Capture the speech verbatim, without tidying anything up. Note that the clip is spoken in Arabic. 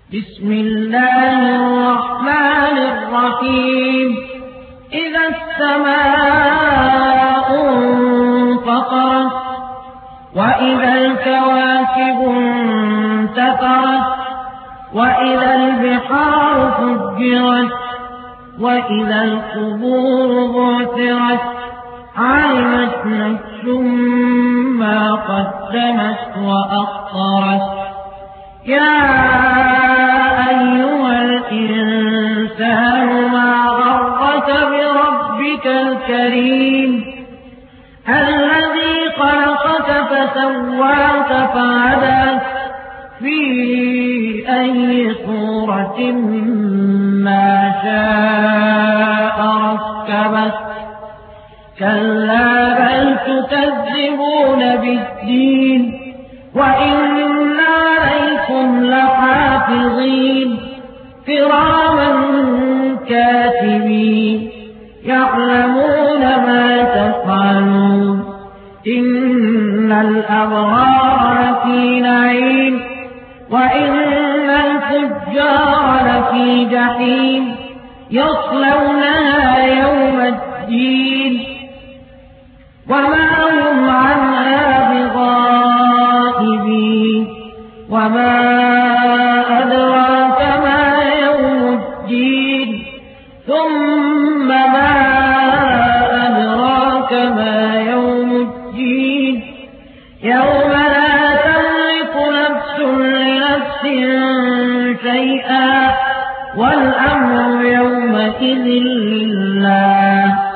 بسم الله الرحمن الرحيم إذا السماء انفطرت وإذا الكواكب انتثرت وإذا البحار فجرت وإذا القبور بعثرت علمت نفس ما قدمت وأخرت يا أيها الإنسان ما غرك بربك الكريم الذي خلقك فسواك فعدلك في أي صورة ما شاء ركبك كلا بل تكذبون بالدين وإن عليكم لحافظين كراما كاتبين يعلمون ما تفعلون إن الأبرار لفي نعيم وإن الفجار لفي جحيم يصلونها يوم الدين وما هم عنها بغائبين وما أدراك ما يوم الدين ثم ما أدراك ما يوم الدين يوم لا تملك نفس لنفس شيئا والأمر يومئذ لله